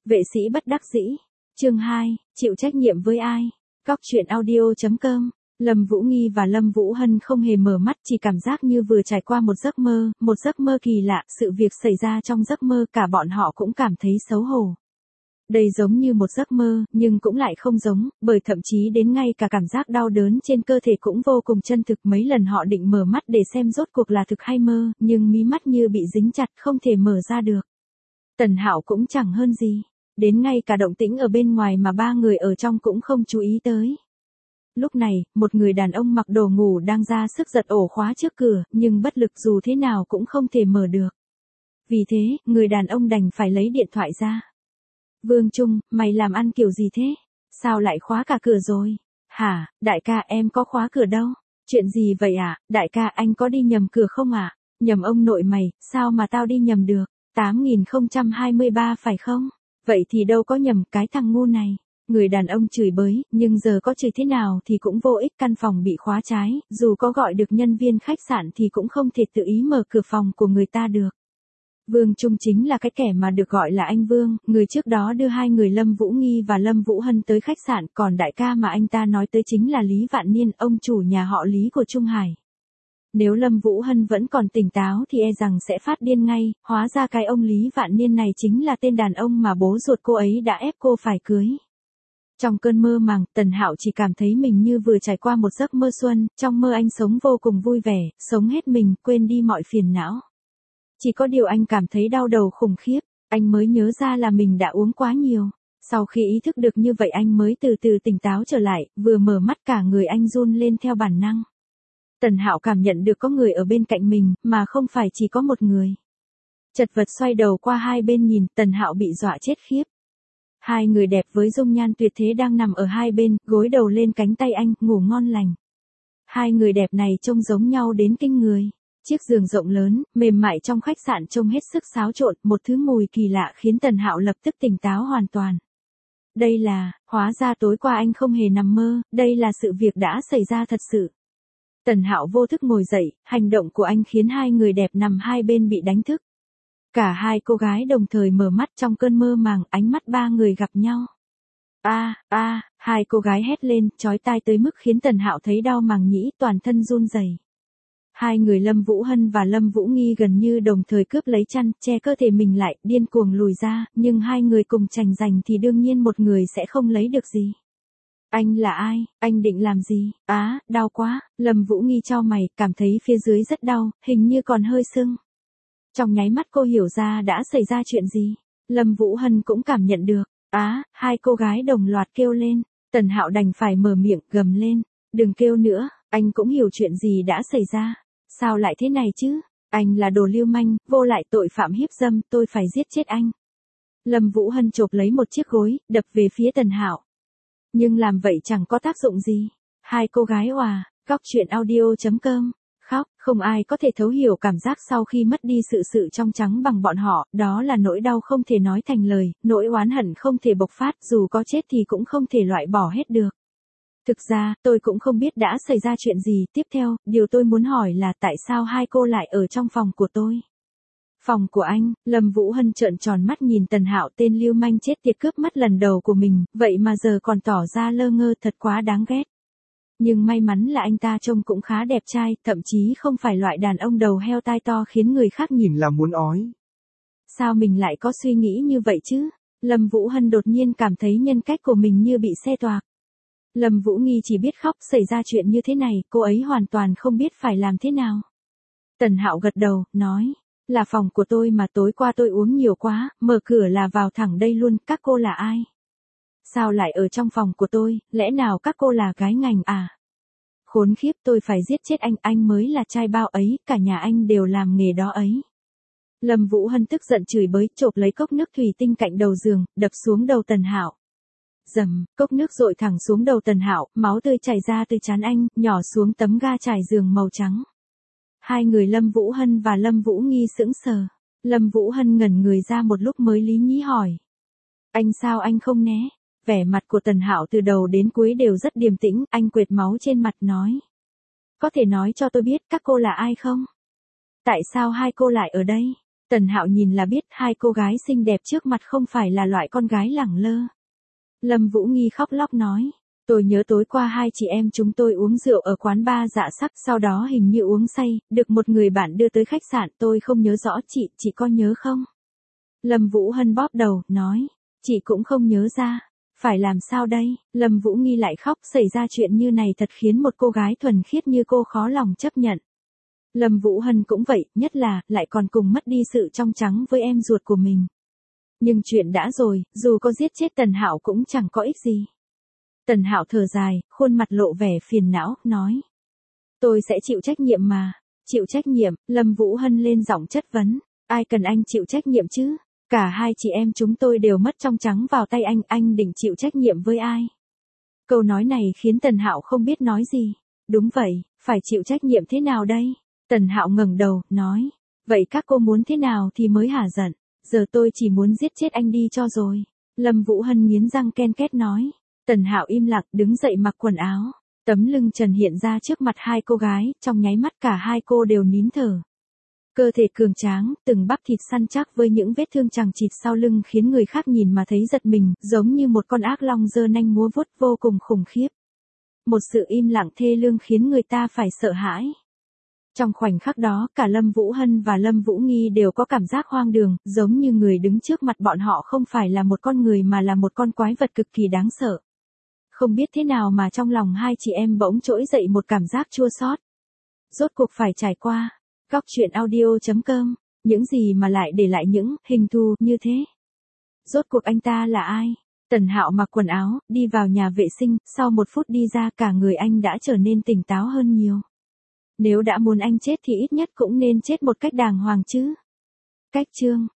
Vệ sĩ bất đắc dĩ. Chương 2, chịu trách nhiệm với ai? Góc truyện audio.com. Lâm Vũ Nghi và Lâm Vũ Hân không hề mở mắt, chỉ cảm giác như vừa trải qua một giấc mơ kỳ lạ, sự việc xảy ra trong giấc mơ cả bọn họ cũng cảm thấy xấu hổ. Đây giống như một giấc mơ, nhưng cũng lại không giống, bởi thậm chí đến ngay cả cảm giác đau đớn trên cơ thể cũng vô cùng chân thực. Mấy lần họ định mở mắt để xem rốt cuộc là thực hay mơ, nhưng mí mắt như bị dính chặt không thể mở ra được. Tần Hạo cũng chẳng hơn gì. Đến ngay cả động tĩnh ở bên ngoài mà ba người ở trong cũng không chú ý tới. Lúc này, một người đàn ông mặc đồ ngủ đang ra sức giật ổ khóa trước cửa, nhưng bất lực dù thế nào cũng không thể mở được. Vì thế, người đàn ông đành phải lấy điện thoại ra. Vương Trung, mày làm ăn kiểu gì thế? Sao lại khóa cả cửa rồi? Hả, đại ca em có khóa cửa đâu? Chuyện gì vậy ạ? Đại ca anh có đi nhầm cửa không ạ? Nhầm ông nội mày, sao mà tao đi nhầm được? 8023 phải không? Vậy thì đâu có nhầm, cái thằng ngu này. Người đàn ông chửi bới, nhưng giờ có chửi thế nào thì cũng vô ích, căn phòng bị khóa trái, dù có gọi được nhân viên khách sạn thì cũng không thể tự ý mở cửa phòng của người ta được. Vương Trung chính là cái kẻ mà được gọi là anh Vương, người trước đó đưa hai người Lâm Vũ Nghi và Lâm Vũ Hân tới khách sạn, còn đại ca mà anh ta nói tới chính là Lý Vạn Niên, ông chủ nhà họ Lý của Trung Hải. Nếu Lâm Vũ Hân vẫn còn tỉnh táo thì e rằng sẽ phát điên ngay, hóa ra cái ông Lý Vạn Niên này chính là tên đàn ông mà bố ruột cô ấy đã ép cô phải cưới. Trong cơn mơ màng, Tần Hạo chỉ cảm thấy mình như vừa trải qua một giấc mơ xuân, trong mơ anh sống vô cùng vui vẻ, sống hết mình, quên đi mọi phiền não. Chỉ có điều anh cảm thấy đau đầu khủng khiếp, anh mới nhớ ra là mình đã uống quá nhiều. Sau khi ý thức được như vậy anh mới từ từ tỉnh táo trở lại, vừa mở mắt cả người anh run lên theo bản năng. Tần Hạo cảm nhận được có người ở bên cạnh mình, mà không phải chỉ có một người. Chật vật xoay đầu qua hai bên nhìn, Tần Hạo bị dọa chết khiếp. Hai người đẹp với dung nhan tuyệt thế đang nằm ở hai bên, gối đầu lên cánh tay anh, ngủ ngon lành. Hai người đẹp này trông giống nhau đến kinh người. Chiếc giường rộng lớn, mềm mại trong khách sạn trông hết sức xáo trộn, một thứ mùi kỳ lạ khiến Tần Hạo lập tức tỉnh táo hoàn toàn. Đây là, hóa ra tối qua anh không hề nằm mơ, đây là sự việc đã xảy ra thật sự. Tần Hạo vô thức ngồi dậy, hành động của anh khiến hai người đẹp nằm hai bên bị đánh thức. Cả hai cô gái đồng thời mở mắt, trong cơn mơ màng, ánh mắt ba người gặp nhau. Hai cô gái hét lên, chói tai tới mức khiến Tần Hạo thấy đau màng nhĩ, toàn thân run rẩy. Hai người Lâm Vũ Hân và Lâm Vũ Nghi gần như đồng thời cướp lấy chăn, che cơ thể mình lại, điên cuồng lùi ra, nhưng hai người cùng tranh giành thì đương nhiên một người sẽ không lấy được gì. Anh là ai? Anh định làm gì? Đau quá. Lâm Vũ Nghi chau mày, cảm thấy phía dưới rất đau, hình như còn hơi sưng. Trong nháy mắt cô hiểu ra đã xảy ra chuyện gì. Lâm Vũ Hân cũng cảm nhận được. Hai cô gái đồng loạt kêu lên. Tần Hạo đành phải mở miệng, gầm lên. Đừng kêu nữa, anh cũng hiểu chuyện gì đã xảy ra. Sao lại thế này chứ? Anh là đồ lưu manh, vô lại tội phạm hiếp dâm, tôi phải giết chết anh. Lâm Vũ Hân chộp lấy một chiếc gối, đập về phía Tần Hạo. Nhưng làm vậy chẳng có tác dụng gì. Hai cô gái òa, góc truyện audio.com. Khóc, không ai có thể thấu hiểu cảm giác sau khi mất đi sự trong trắng bằng bọn họ, đó là nỗi đau không thể nói thành lời, nỗi oán hận không thể bộc phát, dù có chết thì cũng không thể loại bỏ hết được. Thực ra, tôi cũng không biết đã xảy ra chuyện gì, tiếp theo, điều tôi muốn hỏi là tại sao hai cô lại ở trong phòng của tôi? Phòng của anh? Lâm Vũ Hân trợn tròn mắt nhìn Tần Hạo, tên lưu manh chết tiệt cướp mắt lần đầu của mình, vậy mà giờ còn tỏ ra lơ ngơ, thật quá đáng ghét. Nhưng may mắn là anh ta trông cũng khá đẹp trai, thậm chí không phải loại đàn ông đầu heo tai to khiến người khác nhìn là muốn ói. Sao mình lại có suy nghĩ như vậy chứ? Lâm Vũ Hân đột nhiên cảm thấy nhân cách của mình như bị xe toạc. Lâm Vũ Nghi chỉ biết khóc, xảy ra chuyện như thế này, cô ấy hoàn toàn không biết phải làm thế nào. Tần Hạo gật đầu, nói, là phòng của tôi mà tối qua tôi uống nhiều quá, mở cửa là vào thẳng đây luôn, các cô là ai? Sao lại ở trong phòng của tôi, lẽ nào các cô là gái ngành à? Khốn khiếp, tôi phải giết chết anh mới là trai bao ấy, cả nhà anh đều làm nghề đó ấy. Lâm Vũ Hân tức giận chửi bới, chộp lấy cốc nước thủy tinh cạnh đầu giường, đập xuống đầu Tần Hạo. Dầm, cốc nước dội thẳng xuống đầu Tần Hạo, máu tươi chảy ra từ trán anh, nhỏ xuống tấm ga trải giường màu trắng. Hai người Lâm Vũ Hân và Lâm Vũ Nghi sững sờ. Lâm Vũ Hân ngẩn người ra một lúc mới lý nhí hỏi. Anh sao anh không né? Vẻ mặt của Tần Hạo từ đầu đến cuối đều rất điềm tĩnh, anh quệt máu trên mặt nói. Có thể nói cho tôi biết các cô là ai không? Tại sao hai cô lại ở đây? Tần Hạo nhìn là biết hai cô gái xinh đẹp trước mặt không phải là loại con gái lẳng lơ. Lâm Vũ Nghi khóc lóc nói. Tôi nhớ tối qua hai chị em chúng tôi uống rượu ở quán bar Dạ Sắc, sau đó hình như uống say, được một người bạn đưa tới khách sạn, tôi không nhớ rõ chị có nhớ không? Lâm Vũ Hân bóp đầu, nói, chị cũng không nhớ ra, phải làm sao đây? Lâm Vũ Nghi lại khóc, xảy ra chuyện như này thật khiến một cô gái thuần khiết như cô khó lòng chấp nhận. Lâm Vũ Hân cũng vậy, nhất là, lại còn cùng mất đi sự trong trắng với em ruột của mình. Nhưng chuyện đã rồi, dù có giết chết Tần Hạo cũng chẳng có ích gì. Tần Hạo thở dài, khuôn mặt lộ vẻ phiền não, nói. Tôi sẽ chịu trách nhiệm mà. Chịu trách nhiệm, Lâm Vũ Hân lên giọng chất vấn. Ai cần anh chịu trách nhiệm chứ? Cả hai chị em chúng tôi đều mất trong trắng vào tay anh định chịu trách nhiệm với ai? Câu nói này khiến Tần Hạo không biết nói gì. Đúng vậy, phải chịu trách nhiệm thế nào đây? Tần Hạo ngẩng đầu, nói. Vậy các cô muốn thế nào thì mới hả giận? Giờ tôi chỉ muốn giết chết anh đi cho rồi. Lâm Vũ Hân nghiến răng ken két nói. Tần Hạo im lặng đứng dậy mặc quần áo. Tấm lưng trần hiện ra trước mặt hai cô gái, trong nháy mắt cả hai cô đều nín thở. Cơ thể cường tráng, từng bắp thịt săn chắc với những vết thương chằng chịt sau lưng khiến người khác nhìn mà thấy giật mình, giống như một con ác long giơ nanh múa vuốt vô cùng khủng khiếp. Một sự im lặng thê lương khiến người ta phải sợ hãi. Trong khoảnh khắc đó, cả Lâm Vũ Hân và Lâm Vũ Nghi đều có cảm giác hoang đường, giống như người đứng trước mặt bọn họ không phải là một con người mà là một con quái vật cực kỳ đáng sợ. Không biết thế nào mà trong lòng hai chị em bỗng trỗi dậy một cảm giác chua xót. Rốt cuộc phải trải qua. Góc truyện audio.com. Những gì mà lại để lại những hình thù như thế? Rốt cuộc anh ta là ai? Tần Hạo mặc quần áo, đi vào nhà vệ sinh, sau 1 phút đi ra cả người anh đã trở nên tỉnh táo hơn nhiều. Nếu đã muốn anh chết thì ít nhất cũng nên chết một cách đàng hoàng chứ. Cách chương.